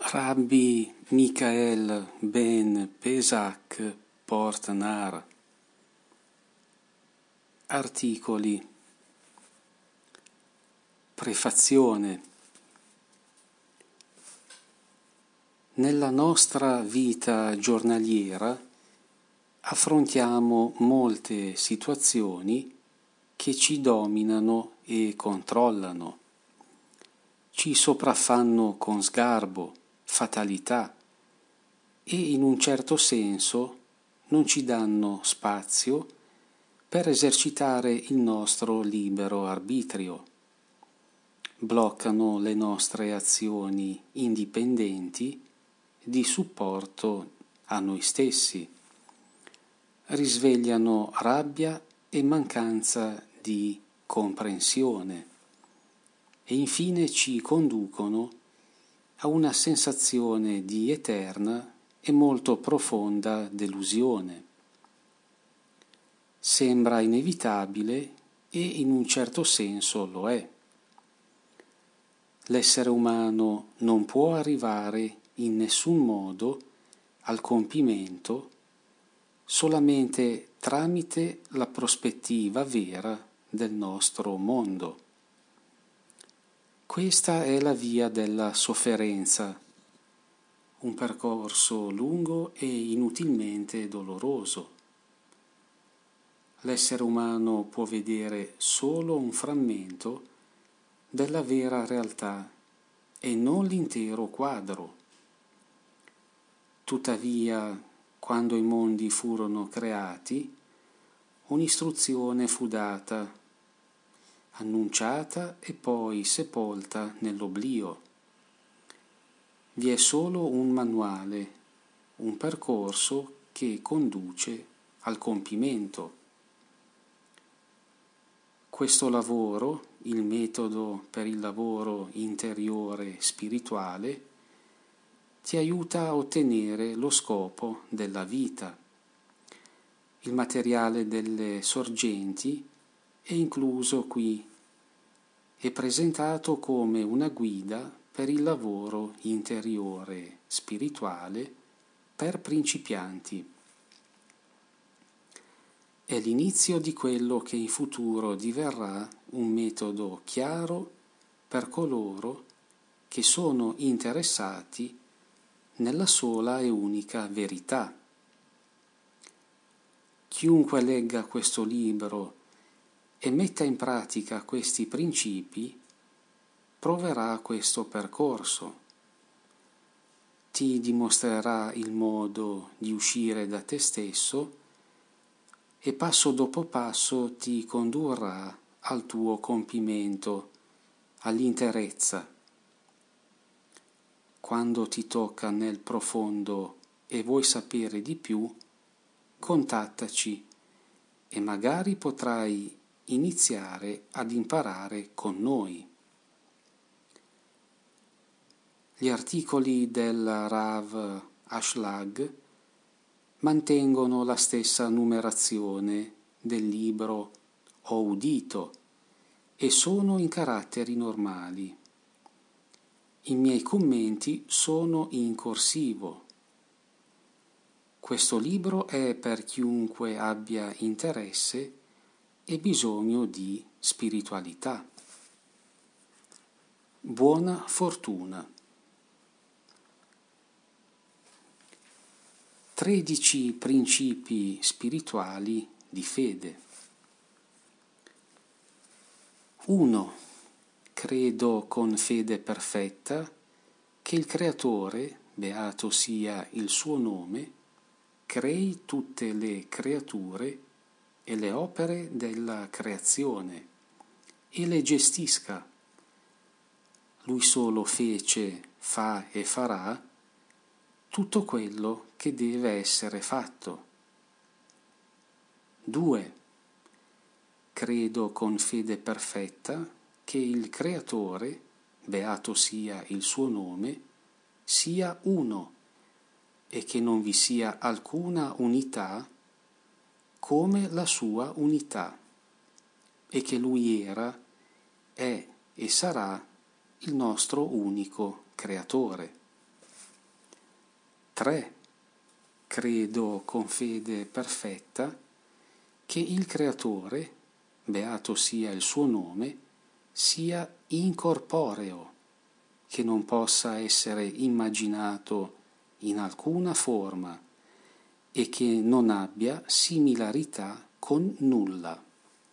Rabbi Michael ben Pesach Portnar. Articoli. Prefazione. Nella nostra vita giornaliera affrontiamo molte situazioni che ci dominano e controllano, ci sopraffanno con sgarbo, fatalità e in un certo senso non ci danno spazio per esercitare il nostro libero arbitrio, bloccano le nostre azioni indipendenti di supporto a noi stessi, risvegliano rabbia e mancanza di comprensione e infine ci conducono a una sensazione di eterna e molto profonda delusione. Sembra inevitabile e in un certo senso lo è. L'essere umano non può arrivare in nessun modo al compimento solamente tramite la prospettiva vera del nostro mondo. Questa è la via della sofferenza, un percorso lungo e inutilmente doloroso. L'essere umano può vedere solo un frammento della vera realtà e non l'intero quadro. Tuttavia, quando i mondi furono creati, un'istruzione fu data, annunciata e poi sepolta nell'oblio. Vi è solo un manuale, un percorso che conduce al compimento. Questo lavoro, il metodo per il lavoro interiore spirituale, ti aiuta a ottenere lo scopo della vita. Il materiale delle sorgenti è incluso qui e presentato come una guida per il lavoro interiore spirituale per principianti. È l'inizio di quello che in futuro diverrà un metodo chiaro per coloro che sono interessati nella sola e unica verità. Chiunque legga questo libro e metta in pratica questi principi proverà questo percorso. Ti dimostrerà il modo di uscire da te stesso e passo dopo passo ti condurrà al tuo compimento, all'interezza. Quando ti tocca nel profondo e vuoi sapere di più, contattaci e magari potrai iniziare ad imparare con noi. Gli articoli del Rav Ashlag mantengono la stessa numerazione del libro Ho udito e sono in caratteri normali. I miei commenti sono in corsivo. Questo libro è per chiunque abbia interesse e bisogno di spiritualità. Buona fortuna. 13 principi spirituali di fede. 1. Credo con fede perfetta che il Creatore, beato sia il suo nome, crei tutte le creature e le opere della creazione e le gestisca. Lui solo fece, fa e farà tutto quello che deve essere fatto. 2. Credo con fede perfetta che il Creatore, beato sia il suo nome, sia uno e che non vi sia alcuna unità come la sua unità e che Lui era, è e sarà il nostro unico Creatore. 3. Credo con fede perfetta che il Creatore, beato sia il suo nome, sia incorporeo, che non possa essere immaginato in alcuna forma e che non abbia similarità con nulla.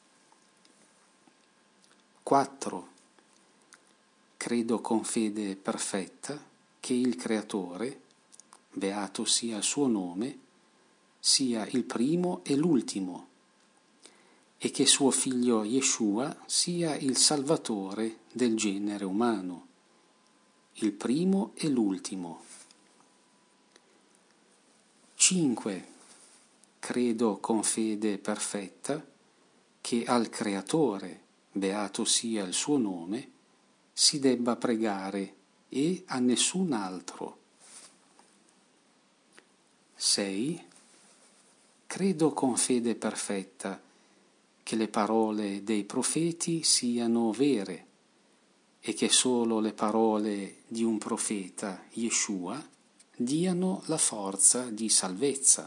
4. Credo con fede perfetta che il Creatore, beato sia il suo nome, sia il primo e l'ultimo, e che suo figlio Yeshua sia il Salvatore del genere umano, il primo e l'ultimo. 5. Credo con fede perfetta che al Creatore, beato sia il suo nome, si debba pregare e a nessun altro. 6. Credo con fede perfetta che le parole dei profeti siano vere e che solo le parole di un profeta, Yeshua, diano la forza di salvezza.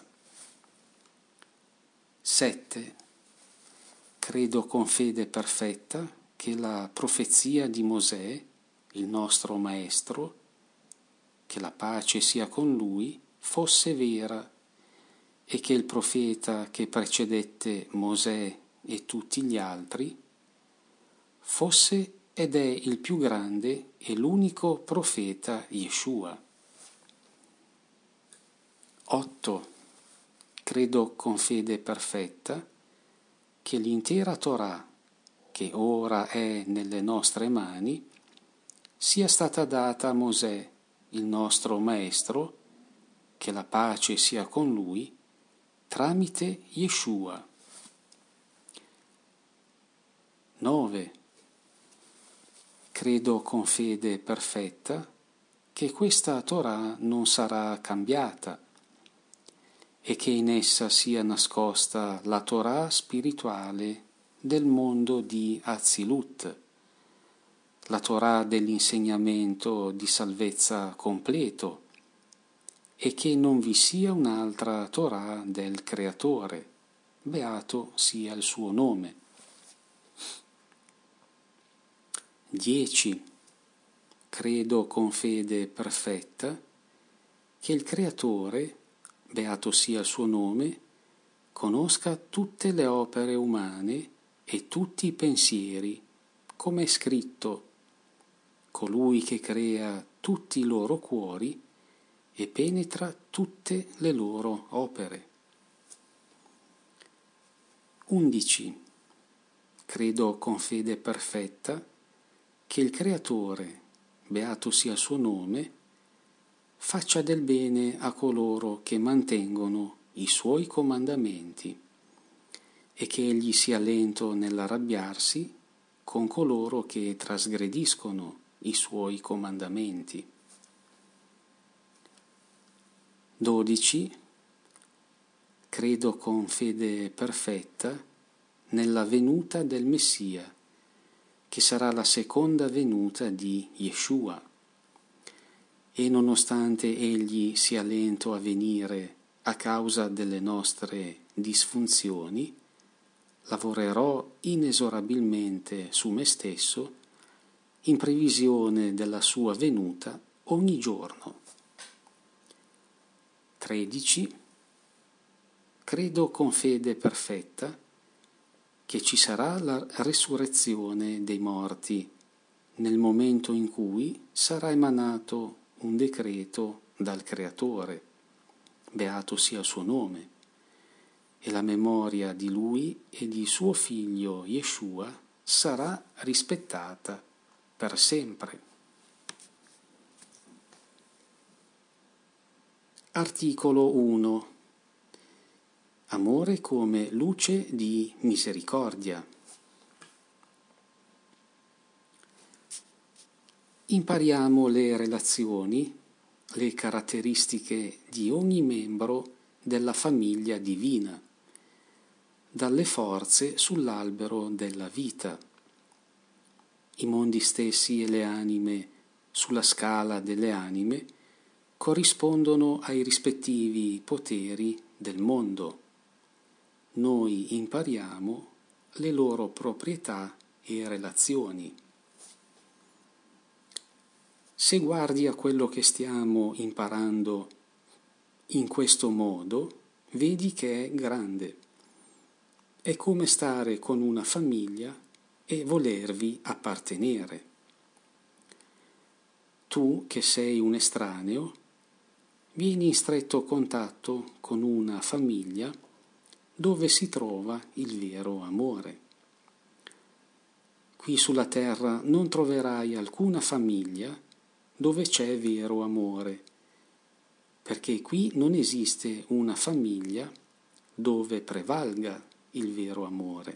7. Credo con fede perfetta che la profezia di Mosè, il nostro maestro, che la pace sia con lui, fosse vera e che il profeta che precedette Mosè e tutti gli altri fosse ed è il più grande e l'unico profeta Yeshua. 8. Credo con fede perfetta che l'intera Torah, che ora è nelle nostre mani, sia stata data a Mosè, il nostro maestro, che la pace sia con lui, tramite Yeshua. 9. Credo con fede perfetta che questa Torah non sarà cambiata e che in essa sia nascosta la Torah spirituale del mondo di Atzilut, la Torah dell'insegnamento di salvezza completo, e che non vi sia un'altra Torah del Creatore, beato sia il suo nome. 10. Credo con fede perfetta che il Creatore, beato sia il suo nome, conosca tutte le opere umane e tutti i pensieri, come è scritto: colui che crea tutti i loro cuori e penetra tutte le loro opere. 11. Credo con fede perfetta che il Creatore, beato sia il suo nome, faccia del bene a coloro che mantengono i suoi comandamenti e che egli sia lento nell'arrabbiarsi con coloro che trasgrediscono i suoi comandamenti. 12. Credo con fede perfetta nella venuta del Messia, che sarà la seconda venuta di Yeshua, e nonostante egli sia lento a venire a causa delle nostre disfunzioni, lavorerò inesorabilmente su me stesso in previsione della sua venuta ogni giorno. 13. Credo con fede perfetta che ci sarà la resurrezione dei morti nel momento in cui sarà emanato un decreto dal Creatore, beato sia il suo nome, e la memoria di lui e di suo figlio Yeshua sarà rispettata per sempre. Articolo 1. Amore come luce di misericordia. Impariamo le relazioni, le caratteristiche di ogni membro della famiglia divina, dalle forze sull'albero della vita. I mondi stessi e le anime sulla scala delle anime corrispondono ai rispettivi poteri del mondo. Noi impariamo le loro proprietà e relazioni. Se guardi a quello che stiamo imparando in questo modo, vedi che è grande. È come stare con una famiglia e volervi appartenere. Tu, che sei un estraneo, vieni in stretto contatto con una famiglia dove si trova il vero amore. Qui sulla terra non troverai alcuna famiglia dove c'è vero amore, perché qui non esiste una famiglia dove prevalga il vero amore.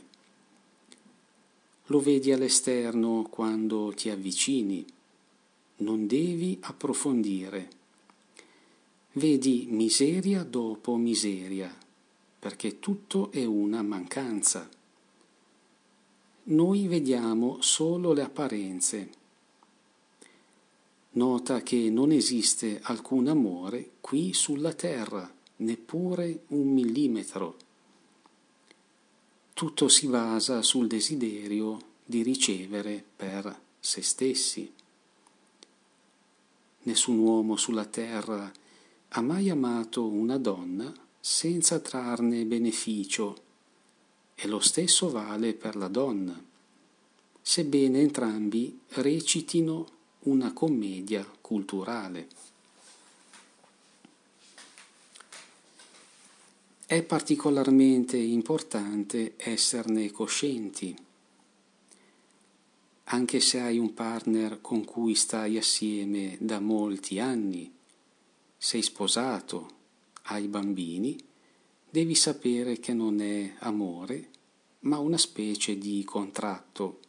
Lo vedi all'esterno quando ti avvicini, non devi approfondire. Vedi miseria dopo miseria, perché tutto è una mancanza. Noi vediamo solo le apparenze. Nota che non esiste alcun amore qui sulla terra, neppure un millimetro. Tutto si basa sul desiderio di ricevere per se stessi. Nessun uomo sulla terra ha mai amato una donna senza trarne beneficio, e lo stesso vale per la donna, sebbene entrambi recitino una commedia culturale. È particolarmente importante esserne coscienti. Anche se hai un partner con cui stai assieme da molti anni, sei sposato, hai bambini, devi sapere che non è amore, ma una specie di contratto.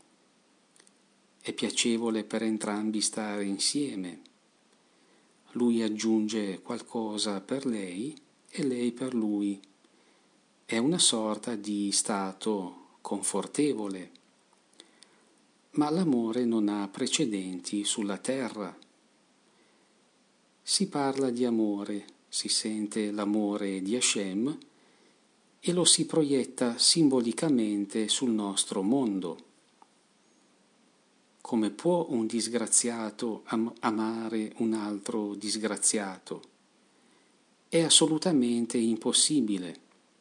È piacevole per entrambi stare insieme. Lui aggiunge qualcosa per lei e lei per lui. È una sorta di stato confortevole. Ma l'amore non ha precedenti sulla terra. Si parla di amore, si sente l'amore di Hashem e lo si proietta simbolicamente sul nostro mondo. Come può un disgraziato amare un altro disgraziato? È assolutamente impossibile.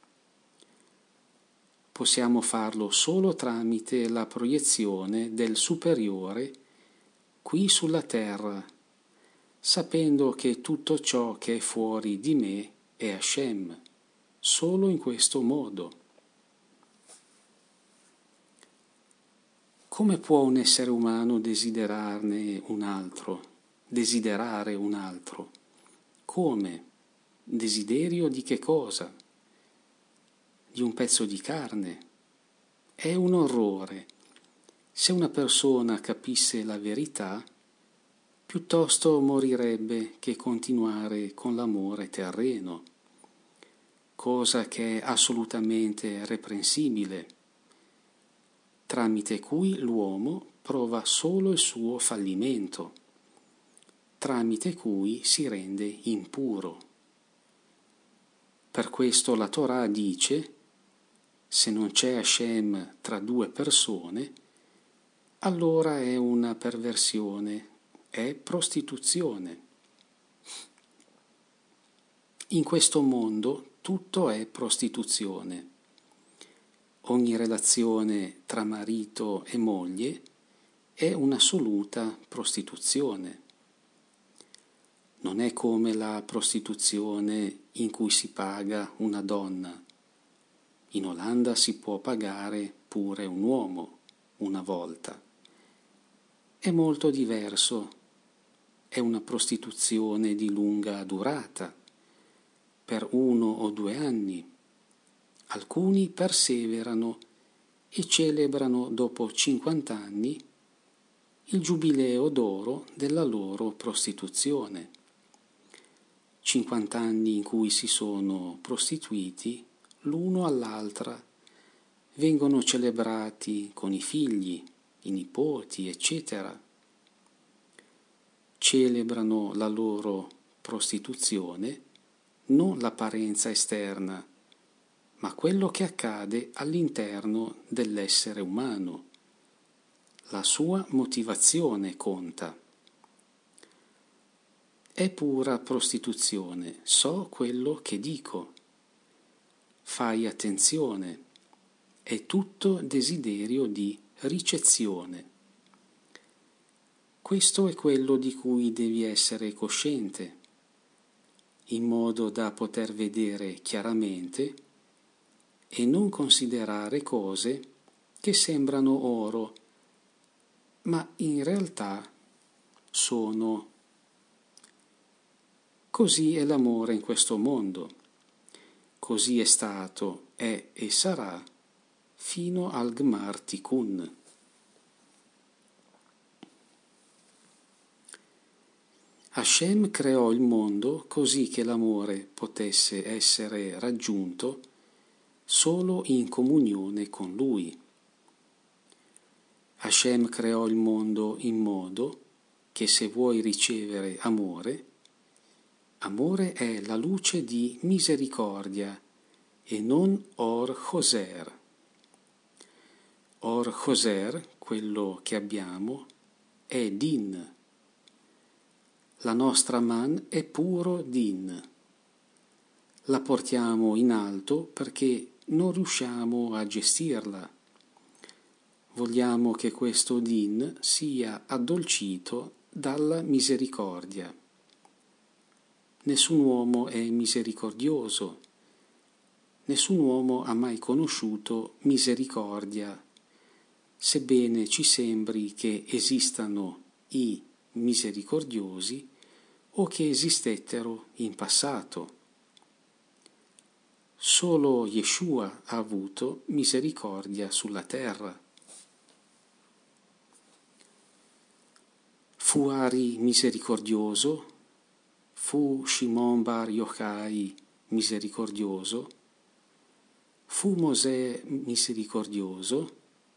Possiamo farlo solo tramite la proiezione del superiore qui sulla terra, sapendo che tutto ciò che è fuori di me è Hashem, solo in questo modo. Come può un essere umano desiderare un altro? Come? Desiderio di che cosa? Di un pezzo di carne. È un orrore. Se una persona capisse la verità, piuttosto morirebbe che continuare con l'amore terreno, cosa che è assolutamente reprensibile, tramite cui l'uomo prova solo il suo fallimento, tramite cui si rende impuro. Per questo la Torah dice: se non c'è Hashem tra due persone, allora è una perversione, è prostituzione. In questo mondo tutto è prostituzione. Ogni relazione tra marito e moglie è un'assoluta prostituzione. Non è come la prostituzione in cui si paga una donna. In Olanda si può pagare pure un uomo una volta. È molto diverso. È una prostituzione di lunga durata, per 1 o 2 anni. Alcuni perseverano e celebrano dopo 50 anni il giubileo d'oro della loro prostituzione. 50 anni in cui si sono prostituiti l'uno all'altra, vengono celebrati con i figli, i nipoti, eccetera. Celebrano la loro prostituzione non l'apparenza esterna, ma quello che accade all'interno dell'essere umano. La sua motivazione conta. È pura prostituzione, so quello che dico. Fai attenzione, è tutto desiderio di ricezione. Questo è quello di cui devi essere cosciente, in modo da poter vedere chiaramente e non considerare cose che sembrano oro, ma in realtà sono. Così è l'amore in questo mondo, così è stato, è e sarà fino al Gmar Tikkun. Hashem creò il mondo così che l'amore potesse essere raggiunto solo in comunione con Lui. Hashem creò il mondo in modo che se vuoi ricevere amore, amore è la luce di misericordia e non Or Hoser. Or Hoser, quello che abbiamo, è Din. La nostra man è puro Din. La portiamo in alto perché non riusciamo a gestirla. Vogliamo che questo Din sia addolcito dalla misericordia. Nessun uomo è misericordioso. Nessun uomo ha mai conosciuto misericordia, sebbene ci sembri che esistano i misericordiosi o che esistettero in passato. Solo Yeshua ha avuto misericordia sulla terra. Fu Ari misericordioso? Fu Shimon Bar Yochai misericordioso? Fu Mosè misericordioso?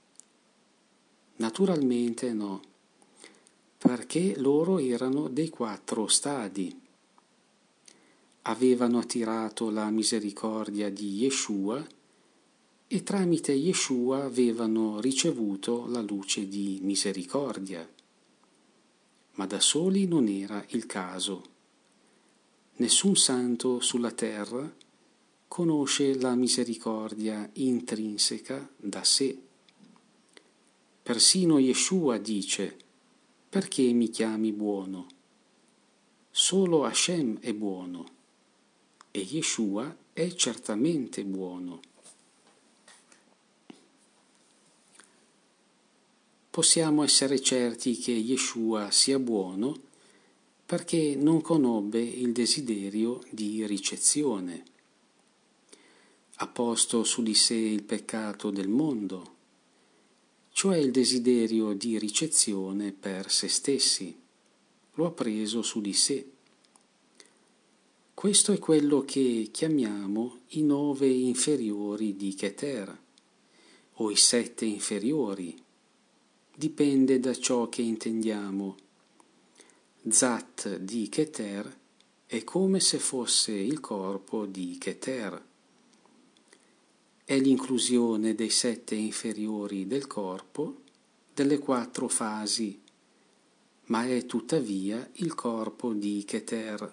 Naturalmente no, perché loro erano dei 4 stadi. Avevano attirato la misericordia di Yeshua e tramite Yeshua avevano ricevuto la luce di misericordia. Ma da soli non era il caso. Nessun santo sulla terra conosce la misericordia intrinseca da sé. Persino Yeshua dice: perché mi chiami buono? Solo Hashem è buono e Yeshua è certamente buono. Possiamo essere certi che Yeshua sia buono perché non conobbe il desiderio di ricezione. Ha posto su di sé il peccato del mondo, cioè il desiderio di ricezione per se stessi. Lo ha preso su di sé. Questo è quello che chiamiamo i 9 inferiori di Keter, o i 7 inferiori. Dipende da ciò che intendiamo. Zat di Keter è come se fosse il corpo di Keter. È l'inclusione dei 7 inferiori del corpo, delle 4 fasi, ma è tuttavia il corpo di Keter.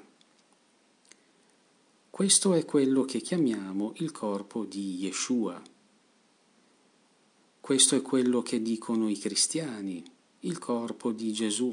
Questo è quello che chiamiamo il corpo di Yeshua. Questo è quello che dicono i cristiani, il corpo di Gesù.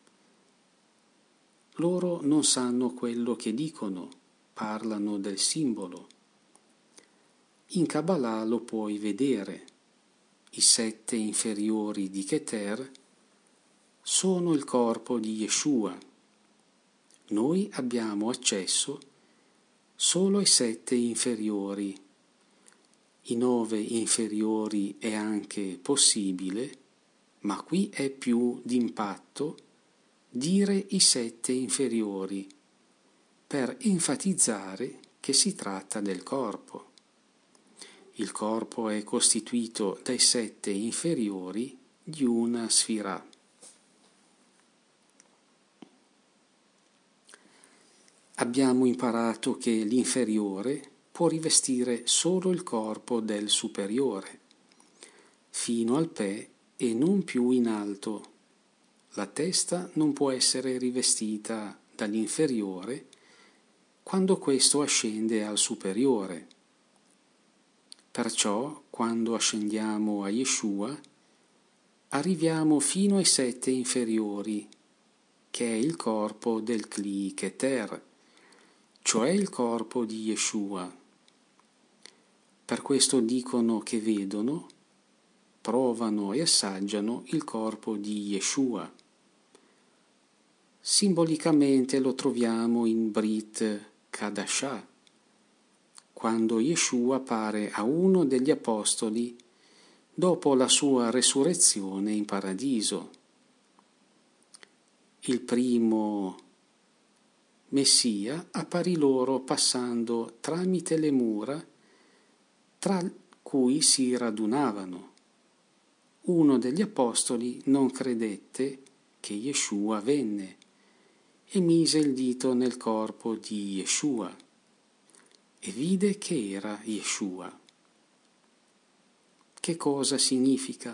Loro non sanno quello che dicono, parlano del simbolo. In Kabbalah lo puoi vedere. I 7 inferiori di Keter sono il corpo di Yeshua. Noi abbiamo accesso solo ai 7 inferiori. I 9 inferiori è anche possibile, ma qui è più d'impatto dire i 7 inferiori per enfatizzare che si tratta del corpo. Il corpo è costituito dai 7 inferiori di una sfirah. abbiamo imparato che l'inferiore può rivestire solo il corpo del superiore, fino al pè e non più in alto. La testa non può essere rivestita dall'inferiore quando questo ascende al superiore. Perciò, quando ascendiamo a Yeshua, arriviamo fino ai 7 inferiori, che è il corpo del Kli Keter, cioè il corpo di Yeshua. Per questo dicono che vedono, provano e assaggiano il corpo di Yeshua. Simbolicamente lo troviamo in Brit Kadashah, quando Yeshua appare a uno degli apostoli dopo la sua resurrezione in paradiso. Il primo Messia apparì loro passando tramite le mura tra cui si radunavano. Uno degli apostoli non credette che Yeshua venne e mise il dito nel corpo di Yeshua e vide che era Yeshua. Che cosa significa?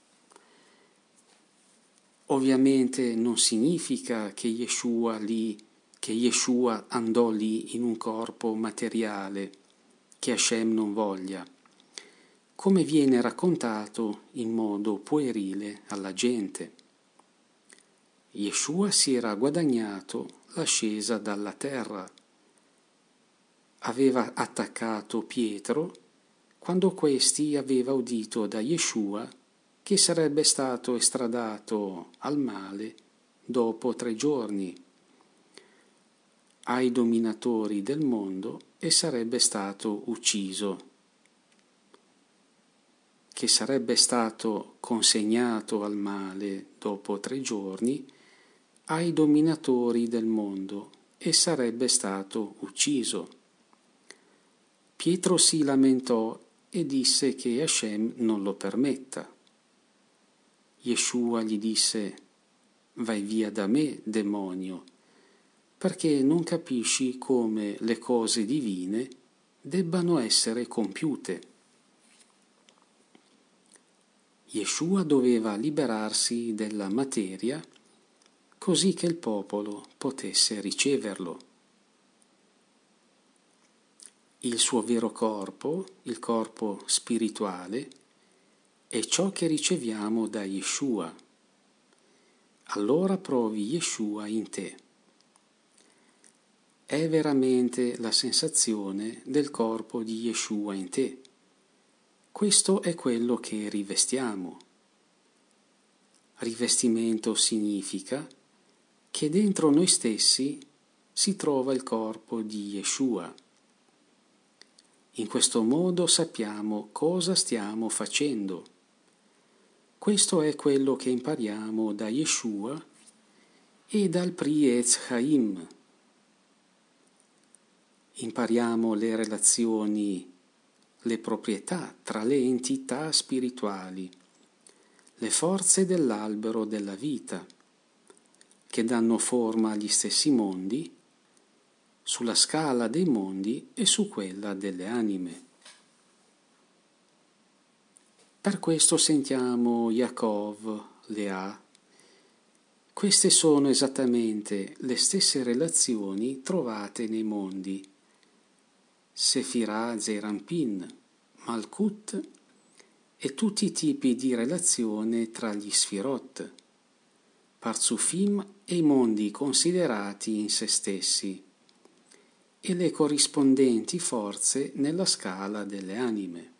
Ovviamente non significa che Yeshua andò lì in un corpo materiale che Hashem non voglia, come viene raccontato in modo puerile alla gente. Yeshua si era guadagnato l'ascesa dalla terra. Aveva attaccato Pietro quando questi aveva udito da Yeshua che sarebbe stato estradato al male dopo 3 giorni ai dominatori del mondo e sarebbe stato ucciso, che sarebbe stato consegnato al male dopo 3 giorni ai dominatori del mondo e sarebbe stato ucciso. Pietro si lamentò e disse che Hashem non lo permetta. Yeshua gli disse: vai via da me, demonio, perché non capisci come le cose divine debbano essere compiute. Yeshua doveva liberarsi della materia così che il popolo potesse riceverlo. Il suo vero corpo, il corpo spirituale, è ciò che riceviamo da Yeshua. Allora provi Yeshua in te. È veramente la sensazione del corpo di Yeshua in te. Questo è quello che rivestiamo. Rivestimento significa che dentro noi stessi si trova il corpo di Yeshua. In questo modo sappiamo cosa stiamo facendo. Questo è quello che impariamo da Yeshua e dal Pri Etz Chaim. Impariamo le relazioni, le proprietà tra le entità spirituali, le forze dell'albero della vita, che danno forma agli stessi mondi, sulla scala dei mondi e su quella delle anime. Per questo sentiamo Yaakov, Lea. Queste sono esattamente le stesse relazioni trovate nei mondi. Sefirah, Zeranpin, Malkut e tutti i tipi di relazione tra gli Sfirot, Parzufim e i mondi considerati in se stessi, e le corrispondenti forze nella scala delle anime.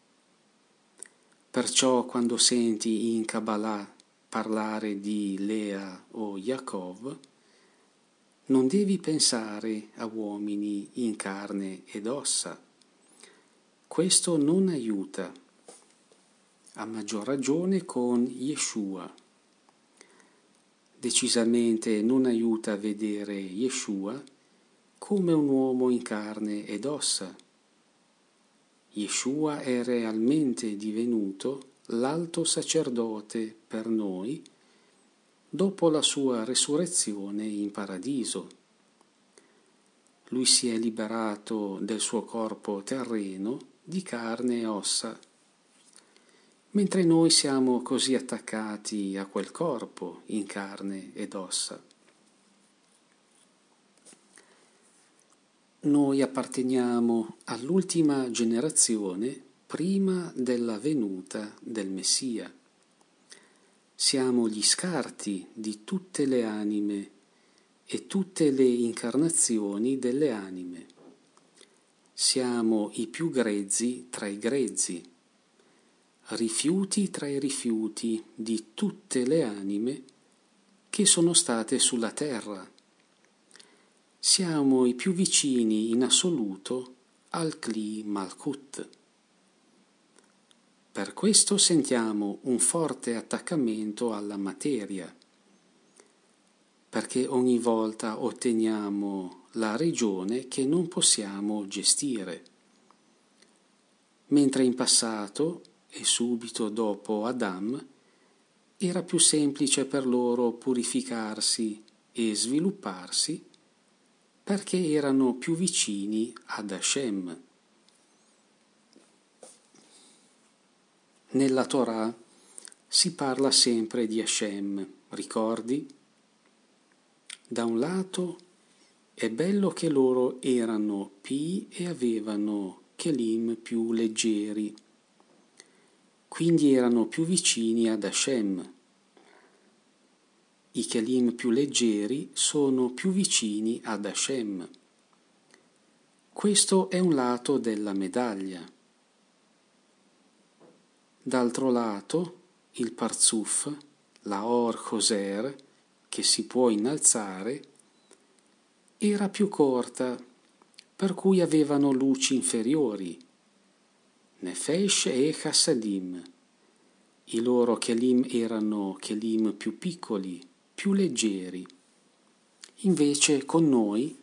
Perciò quando senti in Kabbalah parlare di Lea o Yaakov, non devi pensare a uomini in carne ed ossa. Questo non aiuta, a maggior ragione con Yeshua. Decisamente non aiuta a vedere Yeshua come un uomo in carne ed ossa. Yeshua è realmente divenuto l'alto sacerdote per noi dopo la sua resurrezione in paradiso. lui si è liberato del suo corpo terreno di carne e ossa, mentre noi siamo così attaccati a quel corpo in carne ed ossa. Noi apparteniamo all'ultima generazione prima della venuta del Messia. Siamo gli scarti di tutte le anime e tutte le incarnazioni delle anime. Siamo i più grezzi tra i grezzi, rifiuti tra i rifiuti di tutte le anime che sono state sulla terra. Siamo i più vicini in assoluto al Kli Malkut. Per questo sentiamo un forte attaccamento alla materia, perché ogni volta otteniamo la regione che non possiamo gestire, mentre in passato e subito dopo Adam era più semplice per loro purificarsi e svilupparsi perché erano più vicini ad Hashem. Nella Torah si parla sempre di Hashem, ricordi? Da un lato è bello che loro erano pii e avevano kelim più leggeri, quindi erano più vicini ad Hashem. I kelim più leggeri sono più vicini ad Hashem. Questo è un lato della medaglia. D'altro lato, il Parzuf, la Or Choser, che si può innalzare, era più corta, per cui avevano luci inferiori, Nefesh e Chassadim. I loro kelim erano kelim più piccoli, più leggeri. Invece con noi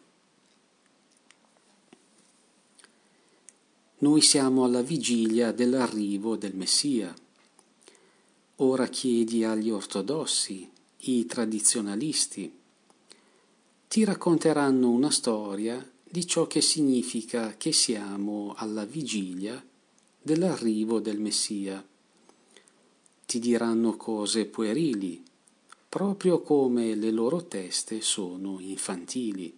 siamo alla vigilia dell'arrivo del Messia. Ora chiedi agli ortodossi, i tradizionalisti, ti racconteranno una storia di ciò che significa che siamo alla vigilia dell'arrivo del Messia. Ti diranno cose puerili, proprio come le loro teste sono infantili.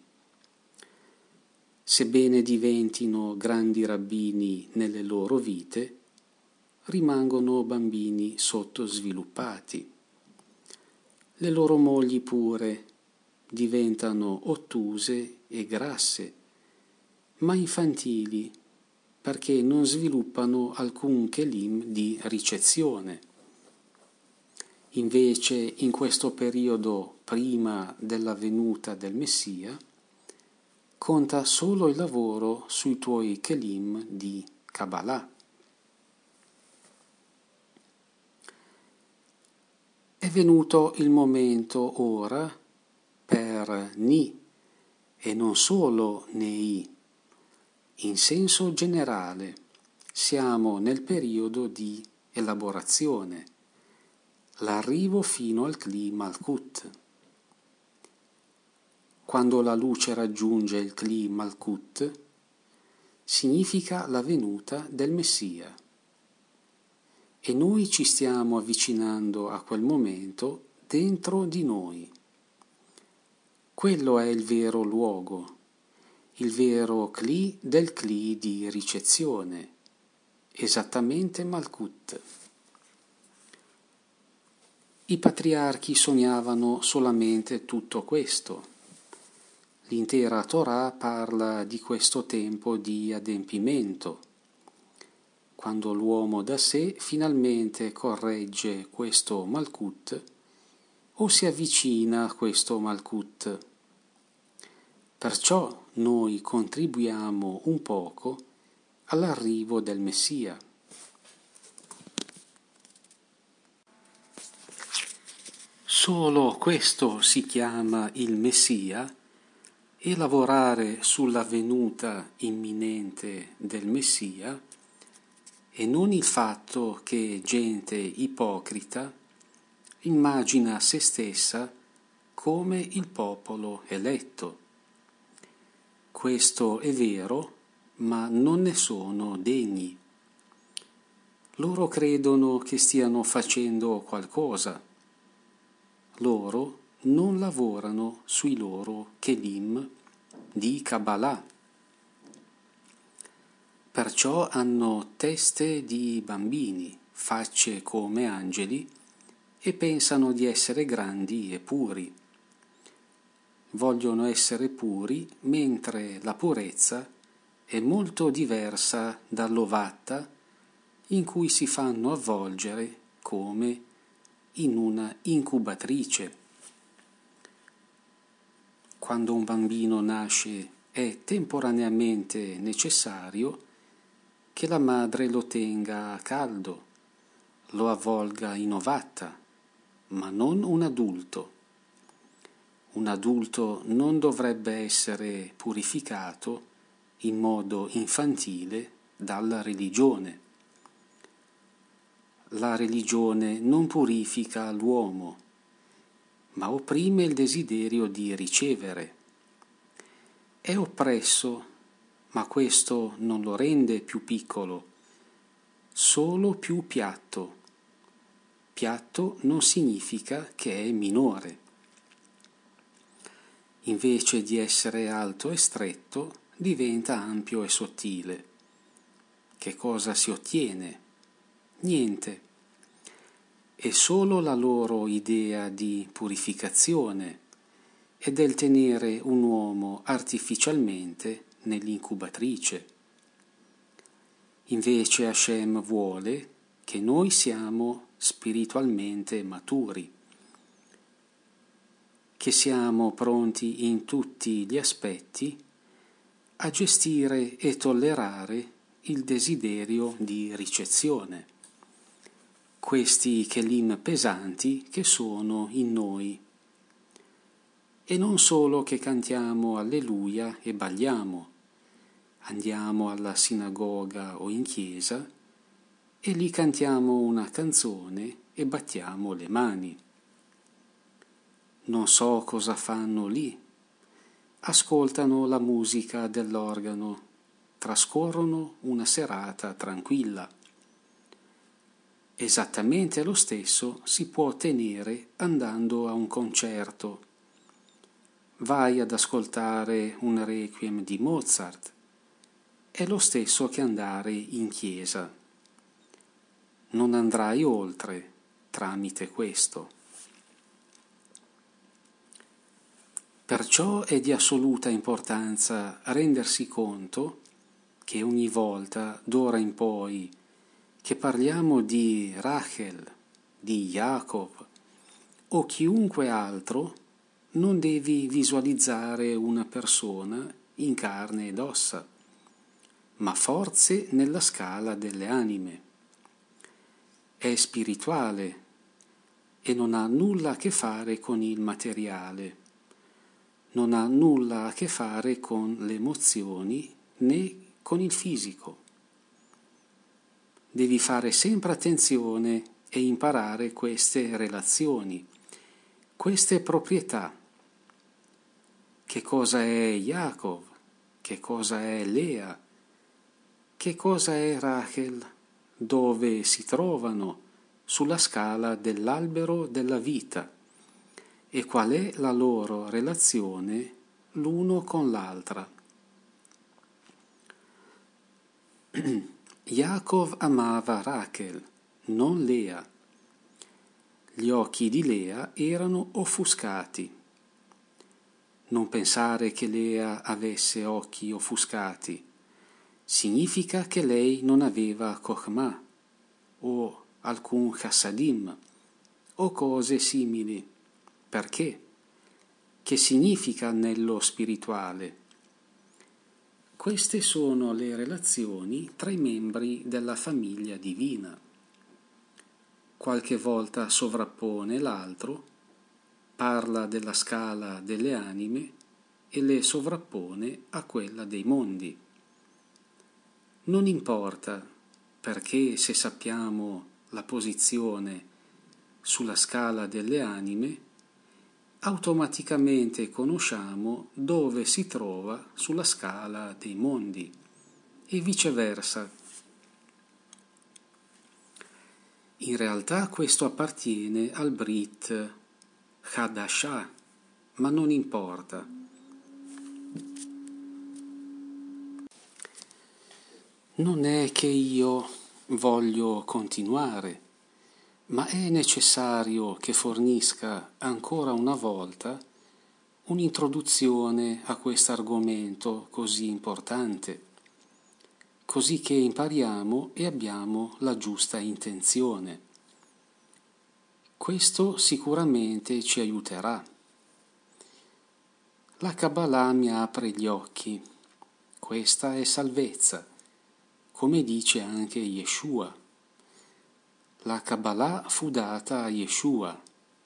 Sebbene diventino grandi rabbini nelle loro vite, rimangono bambini sottosviluppati. Le loro mogli pure diventano ottuse e grasse, ma infantili, perché non sviluppano alcun kelim di ricezione. Invece, in questo periodo prima della venuta del Messia, conta solo il lavoro sui tuoi kelim di Kabbalah. È venuto il momento ora per Ni, e non solo Nei. In senso generale, siamo nel periodo di elaborazione, l'arrivo fino al Kli Malkut. Quando la luce raggiunge il Kli Malkut, significa la venuta del Messia. E noi ci stiamo avvicinando a quel momento dentro di noi. Quello è il vero luogo, il vero Kli del Kli di ricezione, esattamente Malkut. I patriarchi sognavano solamente tutto questo. L'intera Torah parla di questo tempo di adempimento, quando l'uomo da sé finalmente corregge questo Malkut o si avvicina a questo Malkut. Perciò noi contribuiamo un poco all'arrivo del Messia. Solo questo si chiama il Messia, e lavorare sulla venuta imminente del Messia, e non il fatto che gente ipocrita immagina se stessa come il popolo eletto. Questo è vero, ma non ne sono degni. Loro credono che stiano facendo qualcosa. Loro non lavorano sui loro kelim di Kabbalah. Perciò hanno teste di bambini, facce come angeli e pensano di essere grandi e puri. Vogliono essere puri, mentre la purezza è molto diversa dall'ovatta in cui si fanno avvolgere come in una incubatrice. Quando un bambino nasce è temporaneamente necessario che la madre lo tenga a caldo, lo avvolga in ovatta, ma non un adulto. Un adulto non dovrebbe essere purificato in modo infantile dalla religione. La religione non purifica l'uomo, ma opprime il desiderio di ricevere. È oppresso, ma questo non lo rende più piccolo, solo più piatto. Piatto non significa che è minore. Invece di essere alto e stretto, diventa ampio e sottile. Che cosa si ottiene? Niente. È solo la loro idea di purificazione e del tenere un uomo artificialmente nell'incubatrice. Invece Hashem vuole che noi siamo spiritualmente maturi, che siamo pronti in tutti gli aspetti a gestire e tollerare il desiderio di ricezione, questi kelim pesanti che sono in noi. E non solo che cantiamo Alleluia e balliamo, andiamo alla sinagoga o in chiesa e lì cantiamo una canzone e battiamo le mani. Non so cosa fanno lì. Ascoltano la musica dell'organo, trascorrono una serata tranquilla. Esattamente lo stesso si può ottenere andando a un concerto. Vai ad ascoltare un requiem di Mozart. È lo stesso che andare in chiesa. Non andrai oltre tramite questo. Perciò è di assoluta importanza rendersi conto che ogni volta, d'ora in poi, che parliamo di Rachel, di Jacob o chiunque altro, non devi visualizzare una persona in carne ed ossa, ma forze nella scala delle anime. È spirituale e non ha nulla a che fare con il materiale, non ha nulla a che fare con le emozioni né con il fisico. Devi fare sempre attenzione e imparare queste relazioni, queste proprietà. Che cosa è Jacob? Che cosa è Lea? Che cosa è Rachel? Dove si trovano sulla scala dell'albero della vita? E qual è la loro relazione l'uno con l'altra? Jacob amava Rachel, non Lea. Gli occhi di Lea erano offuscati. Non pensare che Lea avesse occhi offuscati. Significa che lei non aveva Chokhmah o alcun chassadim o cose simili. Perché? Che significa nello spirituale? Queste sono le relazioni tra i membri della famiglia divina. Qualche volta sovrappone l'altro, parla della scala delle anime e le sovrappone a quella dei mondi. Non importa, perché se sappiamo la posizione sulla scala delle anime, automaticamente conosciamo dove si trova sulla scala dei mondi e viceversa. In realtà questo appartiene al Brit Hadashah, ma non importa. Non è che io voglio continuare, ma è necessario che fornisca ancora una volta un'introduzione a questo argomento così importante, così che impariamo e abbiamo la giusta intenzione. Questo sicuramente ci aiuterà. La Kabbalah mi apre gli occhi. Questa è salvezza, come dice anche Yeshua. La Kabbalah fu data a Yeshua.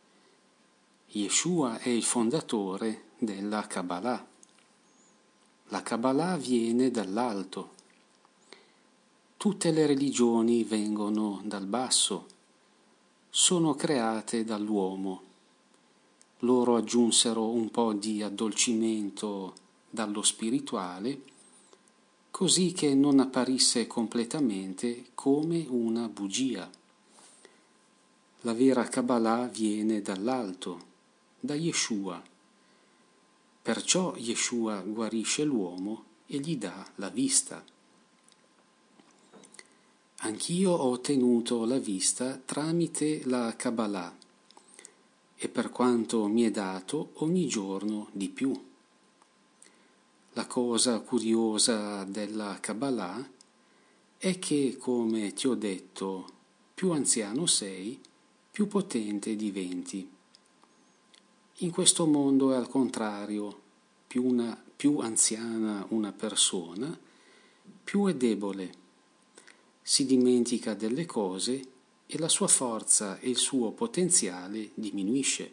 Yeshua è il fondatore della Kabbalah. La Kabbalah viene dall'alto. Tutte le religioni vengono dal basso, sono create dall'uomo. Loro aggiunsero un po' di addolcimento dallo spirituale, così che non apparisse completamente come una bugia. La vera Kabbalah viene dall'alto, da Yeshua. Perciò Yeshua guarisce l'uomo e gli dà la vista. Anch'io ho ottenuto la vista tramite la Kabbalah e per quanto mi è dato ogni giorno di più. La cosa curiosa della Kabbalah è che, come ti ho detto, più anziano sei, più potente diventi. In questo mondo è al contrario, più anziana una persona, più è debole, si dimentica delle cose e la sua forza e il suo potenziale diminuisce.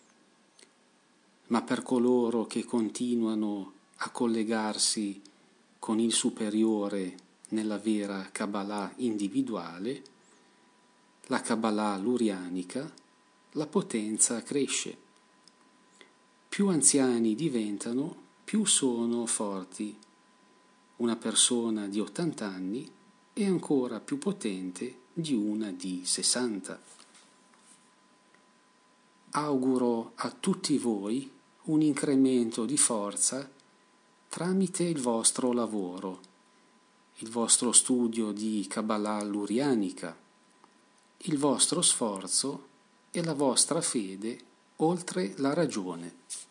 Ma per coloro che continuano a collegarsi con il superiore nella vera Kabbalah individuale, la Kabbalah lurianica, la potenza cresce. Più anziani diventano, più sono forti. Una persona di 80 anni è ancora più potente di una di 60. Auguro a tutti voi un incremento di forza tramite il vostro lavoro, il vostro studio di Kabbalah lurianica, il vostro sforzo e la vostra fede oltre la ragione.